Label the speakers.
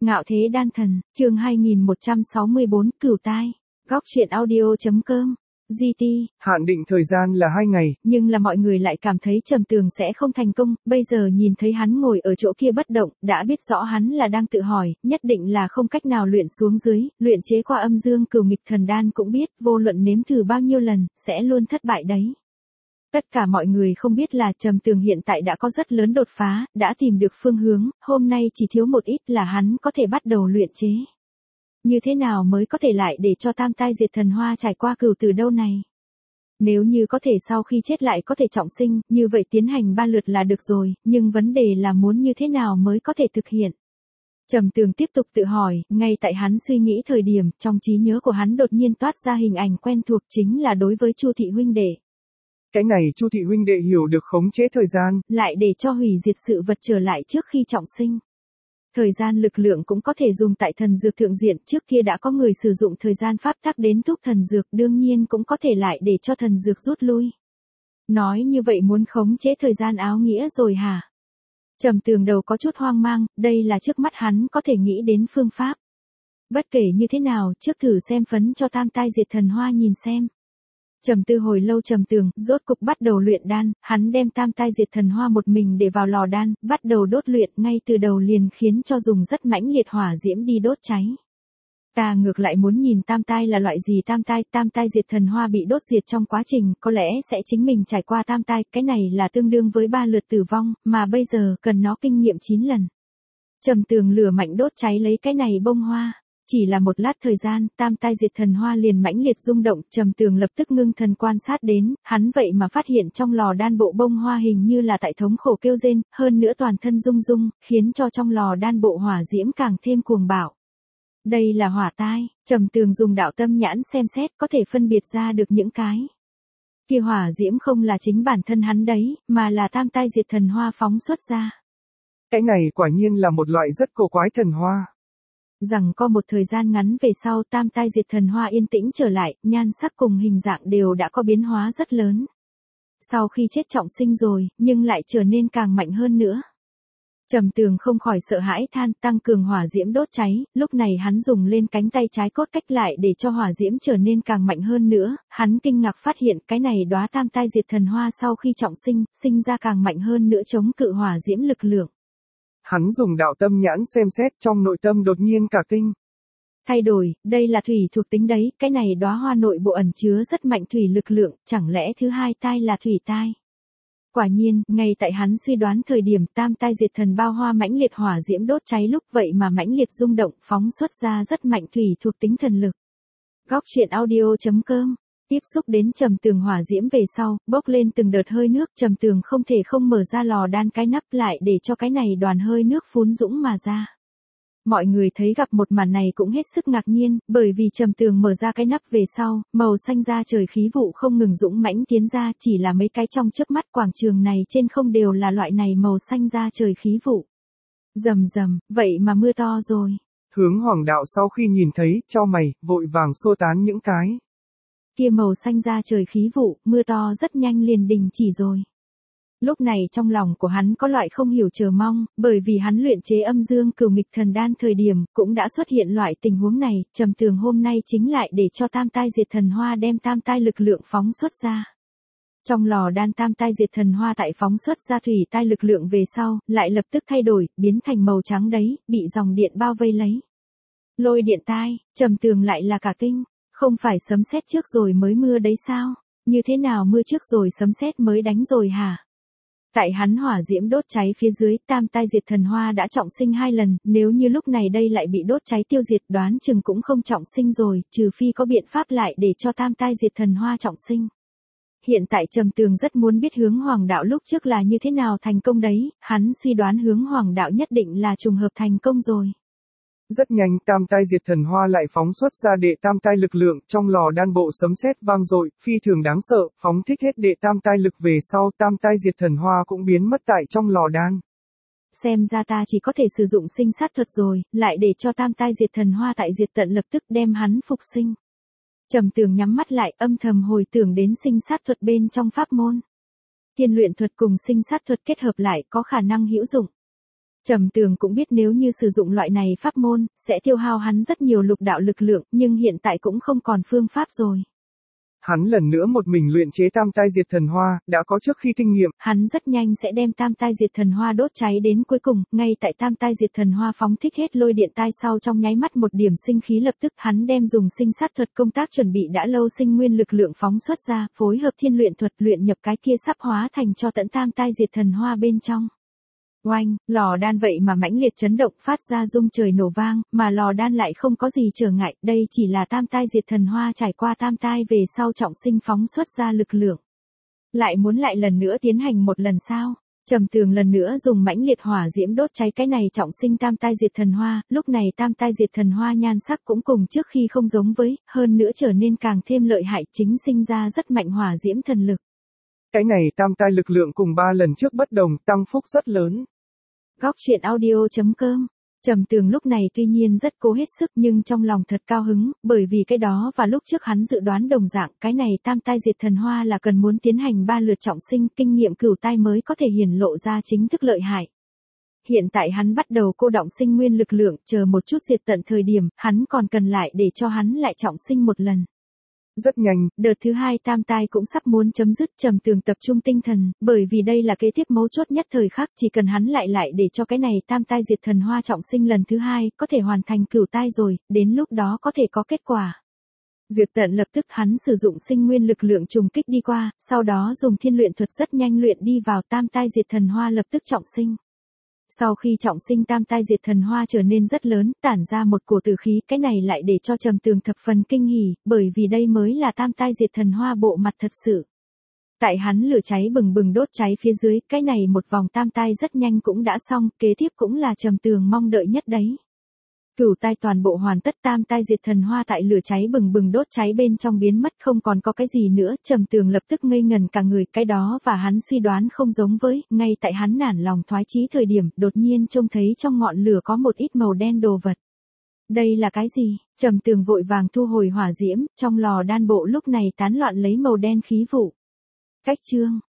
Speaker 1: Ngạo thế đan thần, chương 2164, cửu tai. Góc truyện audio.com. GT.
Speaker 2: Hạn định thời gian là 2 ngày.
Speaker 1: Nhưng là mọi người lại cảm thấy Trầm Tường sẽ không thành công, bây giờ nhìn thấy hắn ngồi ở chỗ kia bất động, đã biết rõ hắn là đang tự hỏi, nhất định là không cách nào luyện xuống dưới, luyện chế qua âm dương cửu nghịch thần đan cũng biết, vô luận nếm thử bao nhiêu lần, sẽ luôn thất bại đấy. Tất cả mọi người không biết là Trầm Tường hiện tại đã có rất lớn đột phá, đã tìm được phương hướng, hôm nay chỉ thiếu một ít là hắn có thể bắt đầu luyện chế. Như thế nào mới có thể lại để cho tam tai diệt thần hoa trải qua cửu tử đâu này? Nếu như có thể sau khi chết lại có thể trọng sinh, như vậy tiến hành 3 lượt là được rồi, nhưng vấn đề là muốn như thế nào mới có thể thực hiện. Trầm Tường tiếp tục tự hỏi, ngay tại hắn suy nghĩ thời điểm, trong trí nhớ của hắn đột nhiên toát ra hình ảnh quen thuộc chính là đối với Chu thị huynh đệ.
Speaker 2: Cái này Chu thị huynh đệ hiểu được khống chế thời gian,
Speaker 1: lại để cho hủy diệt sự vật trở lại trước khi trọng sinh. Thời gian lực lượng cũng có thể dùng tại thần dược thượng diện, trước kia đã có người sử dụng thời gian pháp tắc đến thúc thần dược, đương nhiên cũng có thể lại để cho thần dược rút lui. Nói như vậy muốn khống chế thời gian áo nghĩa rồi hả? Trầm Tường đầu có chút hoang mang, đây là trước mắt hắn có thể nghĩ đến phương pháp. Bất kể như thế nào, trước thử xem phấn cho tam tai diệt thần hoa nhìn xem. Trầm tư hồi lâu Trầm Tường, rốt cục bắt đầu luyện đan, hắn đem tam tai diệt thần hoa một mình để vào lò đan, bắt đầu đốt luyện, ngay từ đầu liền khiến cho dùng rất mãnh liệt hỏa diễm đi đốt cháy. Ta ngược lại muốn nhìn tam tai là loại gì, tam tai diệt thần hoa bị đốt diệt trong quá trình, có lẽ sẽ chính mình trải qua tam tai, cái này là tương đương với 3 lượt tử vong, mà bây giờ cần nó kinh nghiệm 9 lần. Trầm Tường lửa mạnh đốt cháy lấy cái này bông hoa. Chỉ là một lát thời gian, tam tai diệt thần hoa liền mãnh liệt rung động, Trầm Tường lập tức ngưng thần quan sát đến, hắn vậy mà phát hiện trong lò đan bộ bông hoa hình như là tại thống khổ kêu rên, hơn nữa toàn thân rung rung, khiến cho trong lò đan bộ hỏa diễm càng thêm cuồng bạo. Đây là hỏa tai, Trầm Tường dùng đạo tâm nhãn xem xét có thể phân biệt ra được những cái. Kia hỏa diễm không là chính bản thân hắn đấy, mà là tam tai diệt thần hoa phóng xuất ra.
Speaker 2: Cái này quả nhiên là một loại rất cổ quái thần hoa.
Speaker 1: Rằng có một thời gian ngắn về sau tam tai diệt thần hoa yên tĩnh trở lại, nhan sắc cùng hình dạng đều đã có biến hóa rất lớn. Sau khi chết trọng sinh rồi, nhưng lại trở nên càng mạnh hơn nữa. Trầm Tường không khỏi sợ hãi than, tăng cường hỏa diễm đốt cháy, lúc này hắn dùng lên cánh tay trái cốt cách lại để cho hỏa diễm trở nên càng mạnh hơn nữa, hắn kinh ngạc phát hiện cái này đóa tam tai diệt thần hoa sau khi trọng sinh, sinh ra càng mạnh hơn nữa chống cự hỏa diễm lực lượng.
Speaker 2: Hắn dùng đạo tâm nhãn xem xét trong nội tâm đột nhiên cả kinh.
Speaker 1: Thay đổi, đây là thủy thuộc tính đấy, cái này đóa hoa nội bộ ẩn chứa rất mạnh thủy lực lượng, chẳng lẽ thứ hai tai là thủy tai? Quả nhiên, ngay tại hắn suy đoán thời điểm tam tai diệt thần bao hoa mãnh liệt hỏa diễm đốt cháy lúc vậy mà mãnh liệt rung động phóng xuất ra rất mạnh thủy thuộc tính thần lực. Góc truyện audio.com. Tiếp xúc đến Trầm Tường hỏa diễm về sau, bốc lên từng đợt hơi nước, Trầm Tường không thể không mở ra lò đan cái nắp lại để cho cái này đoàn hơi nước phún dũng mà ra. Mọi người thấy gặp một màn này cũng hết sức ngạc nhiên, bởi vì Trầm Tường mở ra cái nắp về sau, màu xanh da trời khí vụ không ngừng dũng mãnh tiến ra, chỉ là mấy cái trong chớp mắt quảng trường này trên không đều là loại này màu xanh da trời khí vụ. Rầm rầm, vậy mà mưa to rồi.
Speaker 2: Hướng Hoàng đạo sau khi nhìn thấy, chau mày, vội vàng xua tán những cái.
Speaker 1: Kia màu xanh da trời khí vụ, mưa to rất nhanh liền đình chỉ rồi. Lúc này trong lòng của hắn có loại không hiểu chờ mong, bởi vì hắn luyện chế âm dương cửu nghịch thần đan thời điểm, cũng đã xuất hiện loại tình huống này, Trầm Tường hôm nay chính lại để cho tam tai diệt thần hoa đem tam tai lực lượng phóng xuất ra. Trong lò đan tam tai diệt thần hoa tại phóng xuất ra thủy tai lực lượng về sau, lại lập tức thay đổi, biến thành màu trắng đấy, bị dòng điện bao vây lấy. Lôi điện tai, Trầm Tường lại là cả kinh, không phải sấm sét trước rồi mới mưa đấy sao? Như thế nào mưa trước rồi sấm sét mới đánh rồi hả? Tại hắn hỏa diễm đốt cháy phía dưới, tam tai diệt thần hoa đã trọng sinh 2 lần, nếu như lúc này đây lại bị đốt cháy tiêu diệt đoán chừng cũng không trọng sinh rồi, trừ phi có biện pháp lại để cho tam tai diệt thần hoa trọng sinh. Hiện tại Trầm Tường rất muốn biết hướng Hoàng đạo lúc trước là như thế nào thành công đấy, hắn suy đoán hướng Hoàng đạo nhất định là trùng hợp thành công rồi.
Speaker 2: Rất nhanh tam tai diệt thần hoa lại phóng xuất ra đệ tam tai lực lượng, trong lò đan bộ sấm sét vang dội, phi thường đáng sợ, phóng thích hết đệ tam tai lực về sau tam tai diệt thần hoa cũng biến mất tại trong lò đan.
Speaker 1: Xem ra ta chỉ có thể sử dụng sinh sát thuật rồi, lại để cho tam tai diệt thần hoa tại diệt tận lập tức đem hắn phục sinh. Trầm Tường nhắm mắt lại âm thầm hồi tưởng đến sinh sát thuật bên trong pháp môn. Tiên luyện thuật cùng sinh sát thuật kết hợp lại có khả năng hữu dụng. Trầm Tường cũng biết nếu như sử dụng loại này pháp môn, sẽ tiêu hao hắn rất nhiều lục đạo lực lượng, nhưng hiện tại cũng không còn phương pháp rồi.
Speaker 2: Hắn lần nữa một mình luyện chế tam tai diệt thần hoa, đã có trước khi kinh nghiệm.
Speaker 1: Hắn rất nhanh sẽ đem tam tai diệt thần hoa đốt cháy đến cuối cùng, ngay tại tam tai diệt thần hoa phóng thích hết lôi điện tai sau trong nháy mắt một điểm sinh khí lập tức hắn đem dùng sinh sát thuật công tác chuẩn bị đã lâu sinh nguyên lực lượng phóng xuất ra, phối hợp thiên luyện thuật luyện nhập cái kia sắp hóa thành cho tận tam tai diệt thần hoa bên trong. Oanh, lò đan vậy mà mãnh liệt chấn động phát ra rung trời nổ vang, mà lò đan lại không có gì trở ngại, đây chỉ là tam tai diệt thần hoa trải qua tam tai về sau trọng sinh phóng xuất ra lực lượng. Lại muốn lại lần nữa tiến hành một lần sao? Trầm Tường lần nữa dùng mãnh liệt hỏa diễm đốt cháy cái này trọng sinh tam tai diệt thần hoa, lúc này tam tai diệt thần hoa nhan sắc cũng cùng trước khi không giống với, hơn nữa trở nên càng thêm lợi hại chính sinh ra rất mạnh hỏa diễm thần lực.
Speaker 2: Cái này tam tai lực lượng cùng 3 lần trước bất đồng, tăng phúc rất lớn.
Speaker 1: Góc truyện audio.com. Trầm Tường lúc này tuy nhiên rất cố hết sức nhưng trong lòng thật cao hứng, bởi vì cái đó và lúc trước hắn dự đoán đồng dạng, cái này tam tai diệt thần hoa là cần muốn tiến hành 3 lượt trọng sinh, kinh nghiệm cửu tai mới có thể hiển lộ ra chính thức lợi hại. Hiện tại hắn bắt đầu cô động sinh nguyên lực lượng, chờ một chút diệt tận thời điểm, hắn còn cần lại để cho hắn lại trọng sinh một lần.
Speaker 2: Rất nhanh,
Speaker 1: đợt thứ 2 tam tai cũng sắp muốn chấm dứt. Trầm Tường tập trung tinh thần, bởi vì đây là kế tiếp mấu chốt nhất thời khắc, chỉ cần hắn lại để cho cái này tam tai diệt thần hoa trọng sinh lần thứ 2, có thể hoàn thành cửu tai rồi, đến lúc đó có thể có kết quả. Diệt tận lập tức hắn sử dụng sinh nguyên lực lượng trùng kích đi qua, sau đó dùng thiên luyện thuật rất nhanh luyện đi vào tam tai diệt thần hoa lập tức trọng sinh. Sau khi trọng sinh tam tai diệt thần hoa trở nên rất lớn, tản ra một cổ tử khí, cái này lại để cho Trầm Tường thập phần kinh hỉ, bởi vì đây mới là tam tai diệt thần hoa bộ mặt thật sự. Tại hắn lửa cháy bừng bừng đốt cháy phía dưới, cái này một vòng tam tai rất nhanh cũng đã xong, kế tiếp cũng là Trầm Tường mong đợi nhất đấy. Cửu tai toàn bộ hoàn tất, tam tai diệt thần hoa tại lửa cháy bừng bừng đốt cháy bên trong biến mất không còn có cái gì nữa, Trầm Tường lập tức ngây ngần cả người, cái đó và hắn suy đoán không giống với, ngay tại hắn nản lòng thoái chí thời điểm, đột nhiên trông thấy trong ngọn lửa có một ít màu đen đồ vật. Đây là cái gì? Trầm Tường vội vàng thu hồi hỏa diễm, trong lò đan bộ lúc này tán loạn lấy màu đen khí vụ. Cách chương